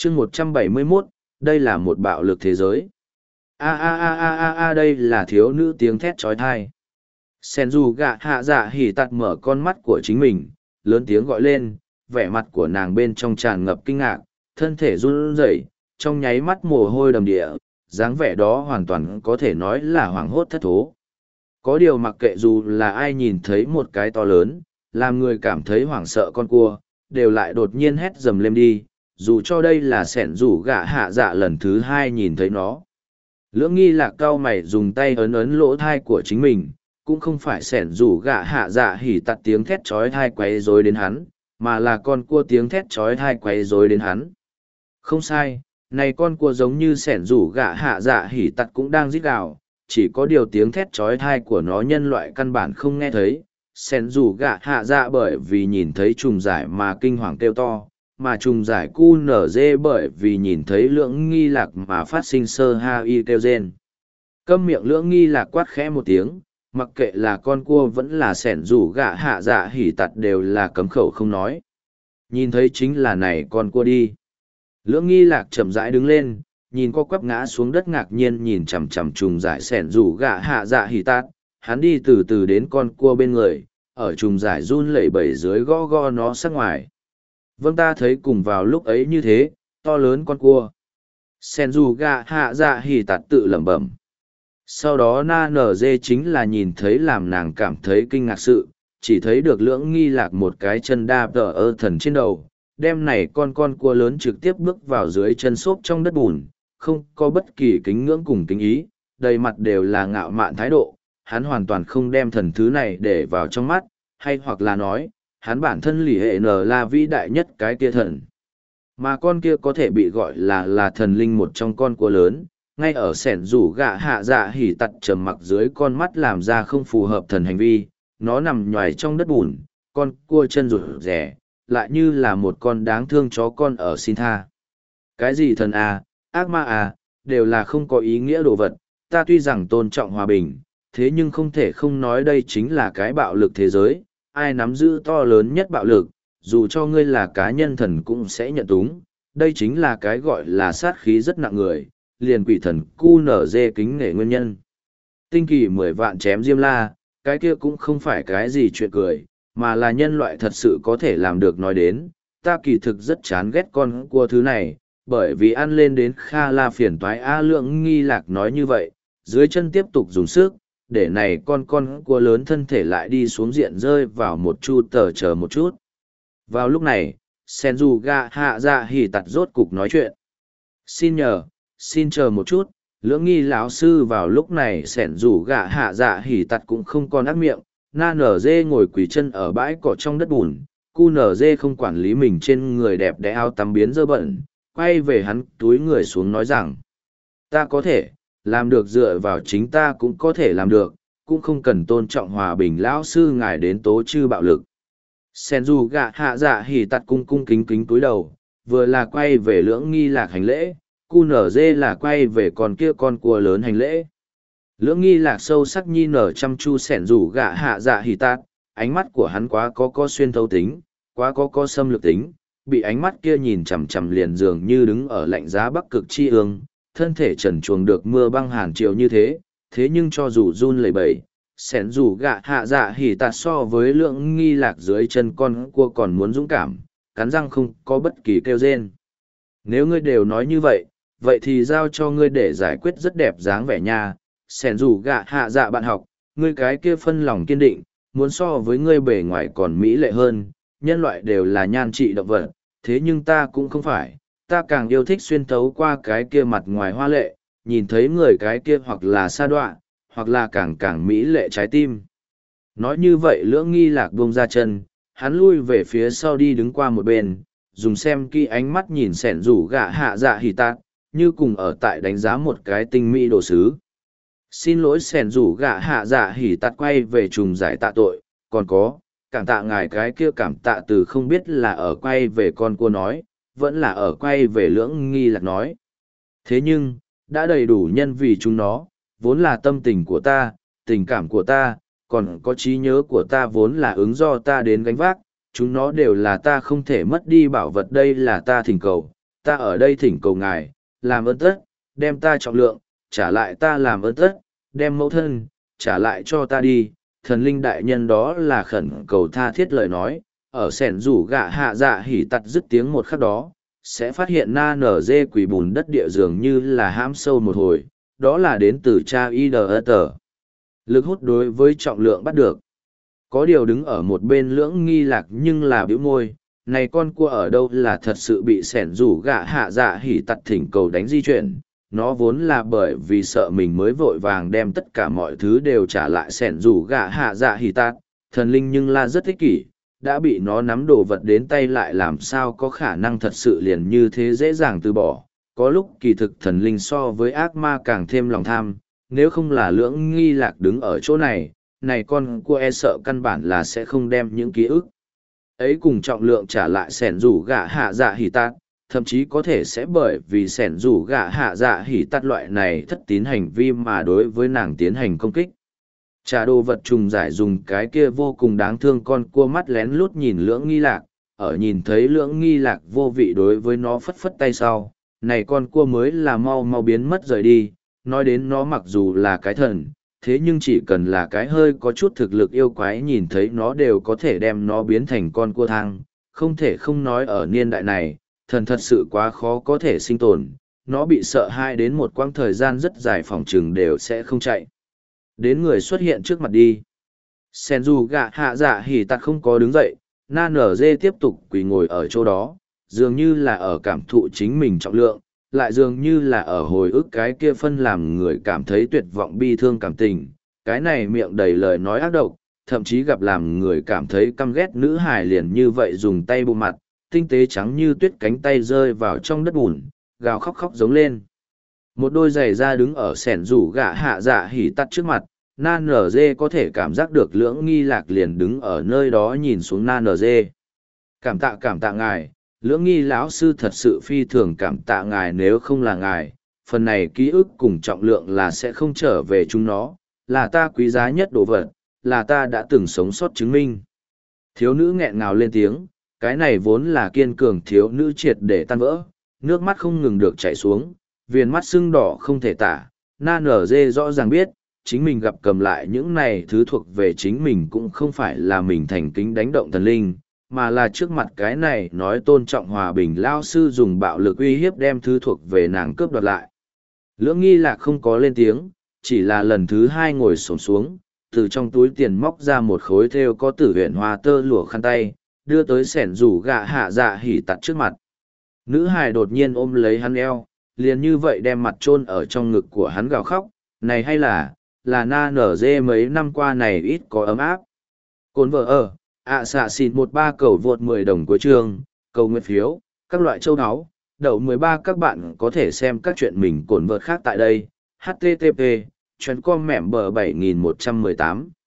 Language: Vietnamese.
chương 171, đây là một bạo lực thế giới. Đây là thiếu nữ tiếng thét trói thai. Sen dù gạ hạ dạ hỉ tạt mở con mắt của chính mình, lớn tiếng gọi lên, vẻ mặt của nàng bên trong tràn ngập kinh ngạc, thân thể run rẩy, trong nháy mắt mồ hôi đầm địa, dáng vẻ đó hoàn toàn có thể nói là hoảng hốt thất thố. Có điều mặc kệ dù là ai nhìn thấy một cái to lớn, làm người cảm thấy hoảng sợ con cua, đều lại đột nhiên hét dầm lên đi, dù cho đây là sẻn rủ gạ hạ dạ lần thứ hai nhìn thấy nó. Lưỡng nghi lạc cao mày dùng tay ấn ấn lỗ thai của chính mình, cũng không phải sẻn rủ gạ hạ dạ hỉ tặt tiếng thét chói thai quấy rối đến hắn, mà là con cua tiếng thét chói thai quấy rối đến hắn. Không sai, này con cua giống như sẻn rủ gạ hạ dạ hỉ tặt cũng đang rít gào, chỉ có điều tiếng thét chói thai của nó nhân loại căn bản không nghe thấy. Sẻn rủ gạ hạ dạ bởi vì nhìn thấy trùng giải mà kinh hoàng kêu to, mà trùng giải cu nở dê bởi vì nhìn thấy lưỡng nghi lạc mà phát sinh sơ ha y kêu rên. Câm miệng lưỡng nghi lạc quát khẽ một tiếng, mặc kệ là con cua vẫn là sẻn rủ gạ hạ dạ hỉ tặt đều là cấm khẩu không nói. Nhìn thấy chính là này con cua đi. Lưỡng nghi lạc chậm rãi đứng lên, nhìn co quắp ngã xuống đất ngạc nhiên nhìn chằm chằm trùng giải sẻn rủ gạ hạ dạ hỉ tặt, hắn đi từ từ đến con cua bên người, ở trùng giải run lẩy bẩy dưới gõ gõ nó sát ngoài. Vâng, ta thấy cùng vào lúc ấy như thế, to lớn con cua. Sẻn rủ gạ hạ dạ hỉ tặt tự lẩm bẩm. Sau đó na nở dê chính là nhìn thấy làm nàng cảm thấy kinh ngạc sự, chỉ thấy được lưỡng nghi lạc một cái chân đa tờ ơ thần trên đầu, đem này con cua lớn trực tiếp bước vào dưới chân xốp trong đất bùn, không có bất kỳ kính ngưỡng cùng kính ý, đầy mặt đều là ngạo mạn thái độ, hắn hoàn toàn không đem thần thứ này để vào trong mắt, hay hoặc là nói, hắn bản thân lì hệ nở là vĩ đại nhất cái kia thần. Mà con kia có thể bị gọi là thần linh một trong con cua lớn, ngay ở sẻn rủ gạ hạ dạ hỉ tặt trầm mặc dưới con mắt làm ra không phù hợp thần hành vi, nó nằm nhoài trong đất bùn, con cua chân rụt rẻ, lại như là một con đáng thương chó con ở xin tha. Cái gì thần à, ác ma à, đều là không có ý nghĩa đồ vật, ta tuy rằng tôn trọng hòa bình, thế nhưng không thể không nói đây chính là cái bạo lực thế giới, ai nắm giữ to lớn nhất bạo lực, dù cho ngươi là cá nhân thần cũng sẽ nhận túng, đây chính là cái gọi là sát khí rất nặng người, liền quỷ thần cu nở dê kính nể nguyên nhân. Tinh kỳ 10 vạn chém diêm la, cái kia cũng không phải cái gì chuyện cười, mà là nhân loại thật sự có thể làm được nói đến, ta kỳ thực rất chán ghét con cua thứ này, bởi vì ăn lên đến kha la phiền toái a lượng nghi lạc nói như vậy, dưới chân tiếp tục dùng sức, để này con cua lớn thân thể lại đi xuống diện rơi vào một chu tờ chờ một chút. Vào lúc này, Senju ga hạ dạ hỉ tặt rốt cục nói chuyện. Xin chờ một chút, lưỡng nghi lão sư vào lúc này sẻn rủ gạ hạ dạ hỉ tặt cũng không còn ác miệng, na nở dê ngồi quỳ chân ở bãi cỏ trong đất bùn, cu nở dê không quản lý mình trên người đẹp đẽ áo tắm biến dơ bẩn, quay về hắn túi người xuống nói rằng, ta có thể, làm được dựa vào chính ta cũng có thể làm được, cũng không cần tôn trọng hòa bình lão sư ngài đến tố chư bạo lực. Sen dù gạ hạ dạ hỉ tặt cung cung kính kính túi đầu, vừa là quay về lưỡng nghi lạc hành lễ, cu nở dê là quay về con kia con cua lớn hành lễ. Lưỡng nghi lạc sâu sắc nhi nở chăm chu sẻn rủ gạ hạ dạ hỉ tạt, ánh mắt của hắn quá có xuyên thấu tính, quá có xâm lược tính, bị ánh mắt kia nhìn chằm chằm liền dường như đứng ở lạnh giá bắc cực chi ương, thân thể trần truồng được mưa băng hàn chiều như thế, thế nhưng cho dù run lẩy bẩy, sẻn rủ gạ hạ dạ hỉ tạt so với lưỡng nghi lạc dưới chân con cua còn muốn dũng cảm, cắn răng không có bất kỳ kêu rên. Nếu ngươi đều nói như vậy, vậy thì giao cho ngươi để giải quyết rất đẹp dáng vẻ nha. Sẻn rủ gạ hạ dạ bạn học, ngươi cái kia phân lòng kiên định, muốn so với ngươi bề ngoài còn mỹ lệ hơn, nhân loại đều là nhan trị động vật, thế nhưng ta cũng không phải, ta càng yêu thích xuyên thấu qua cái kia mặt ngoài hoa lệ, nhìn thấy người cái kia hoặc là sa đọa, hoặc là càng mỹ lệ trái tim. Nói như vậy lưỡng nghi lạc buông ra chân, hắn lui về phía sau đi đứng qua một bên, dùng xem kỹ ánh mắt nhìn sẻn rủ gạ hạ dạ hỉ tạt, như cùng ở tại đánh giá một cái tinh mỹ đồ sứ. Xin lỗi sẻn rủ gạ hạ dạ hỉ tạt quay về trùng giải tạ tội, còn có, cảm tạ ngài cái kia cảm tạ từ không biết là ở quay về con cua nói, vẫn là ở quay về lưỡng nghi lạc nói. Thế nhưng, đã đầy đủ nhân vì chúng nó, vốn là tâm tình của ta, tình cảm của ta, còn có trí nhớ của ta vốn là ứng do ta đến gánh vác, chúng nó đều là ta không thể mất đi bảo vật đây là ta thỉnh cầu, ta ở đây thỉnh cầu ngài, làm ơn tất, đem ta trọng lượng, trả lại ta làm ơn tất, đem mẫu thân, trả lại cho ta đi. Thần linh đại nhân đó là khẩn cầu tha thiết lời nói, ở sẻn rủ gạ hạ dạ hỉ tặt dứt tiếng một khắc đó, sẽ phát hiện na nở dê quỷ bùn đất địa dường như là hãm sâu một hồi, đó là đến từ cha y đờ tờ. Lực hút đối với trọng lượng bắt được. Có điều đứng ở một bên lưỡng nghi lạc nhưng là bĩu môi, này con cua ở đâu là thật sự bị sẻn rủ gạ hạ dạ hỉ tặt thỉnh cầu đánh di chuyển. Nó vốn là bởi vì sợ mình mới vội vàng đem tất cả mọi thứ đều trả lại sẻn rủ gạ hạ dạ hỉ tặt, thần linh nhưng là rất ích kỷ, đã bị nó nắm đồ vật đến tay lại làm sao có khả năng thật sự liền như thế dễ dàng từ bỏ. Có lúc kỳ thực thần linh so với ác ma càng thêm lòng tham, nếu không là lưỡng nghi lạc đứng ở chỗ này, này con cua e sợ căn bản là sẽ không đem những ký ức ấy cùng trọng lượng trả lại sẻn rủ gạ hạ dạ hỉ tạt, thậm chí có thể sẽ bởi vì sẻn rủ gạ hạ dạ hỉ tạt loại này thất tín hành vi mà đối với nàng tiến hành công kích. Trả đồ vật trùng giải dùng cái kia vô cùng đáng thương con cua mắt lén lút nhìn lưỡng nghi lạc, ở nhìn thấy lưỡng nghi lạc vô vị đối với nó phất phất tay sau, này con cua mới là mau mau biến mất rời đi, nói đến nó mặc dù là cái thần, thế nhưng chỉ cần là cái hơi có chút thực lực yêu quái nhìn thấy nó đều có thể đem nó biến thành con cua thang, không thể không nói ở niên đại này, thần thật sự quá khó có thể sinh tồn, nó bị sợ hai đến một quãng thời gian rất dài phòng trừng đều sẽ không chạy. Đến người xuất hiện trước mặt đi. Sen dù gạ hạ dạ hỉ tạt không có đứng dậy, na nở dê tiếp tục quỳ ngồi ở chỗ đó, dường như là ở cảm thụ chính mình trọng lượng, lại dường như là ở hồi ức cái kia phân làm người cảm thấy tuyệt vọng bi thương cảm tình. Cái này miệng đầy lời nói ác độc, thậm chí gặp làm người cảm thấy căm ghét nữ hài liền như vậy dùng tay bù mặt, tinh tế trắng như tuyết cánh tay rơi vào trong đất bùn, gào khóc khóc giống lên. Một đôi giày da đứng ở sẻn rủ gạ hạ dạ hỉ tắt trước mặt, na nở dê có thể cảm giác được lưỡng nghi lạc liền đứng ở nơi đó nhìn xuống na nở dê. Cảm tạ ngài, lưỡng nghi lão sư thật sự phi thường cảm tạ ngài, nếu không là ngài, phần này ký ức cùng trọng lượng là sẽ không trở về chúng nó, là ta quý giá nhất đồ vật, là ta đã từng sống sót chứng minh. Thiếu nữ nghẹn ngào lên tiếng, cái này vốn là kiên cường thiếu nữ triệt để tan vỡ, nước mắt không ngừng được chảy xuống, viền mắt sưng đỏ không thể tả, na nở dê rõ ràng biết, chính mình gặp cầm lại những này thứ thuộc về chính mình cũng không phải là mình thành kính đánh động thần linh, mà là trước mặt cái này nói tôn trọng hòa bình lao sư dùng bạo lực uy hiếp đem thứ thuộc về nàng cướp đoạt lại. Lưỡng nghi lạc không có lên tiếng, chỉ là lần thứ hai ngồi xổm xuống, từ trong túi tiền móc ra một khối thêu có tử huyện hoa tơ lụa khăn tay, đưa tới sẻn rủ gạ hạ dạ hỉ tặt trước mặt. Nữ hài đột nhiên ôm lấy hắn eo, liền như vậy đem mặt chôn ở trong ngực của hắn gào khóc, này hay là na nở dê mấy năm qua này ít có ấm áp. Cồn vợ ở, xạ xịt 13 cầu vượt 10 đồng của trường, cầu nguyện phiếu, các loại châu áo, đậu 13 các bạn có thể xem các chuyện mình cồn vợt khác tại đây, http, chuyến com mẻm bờ 7118.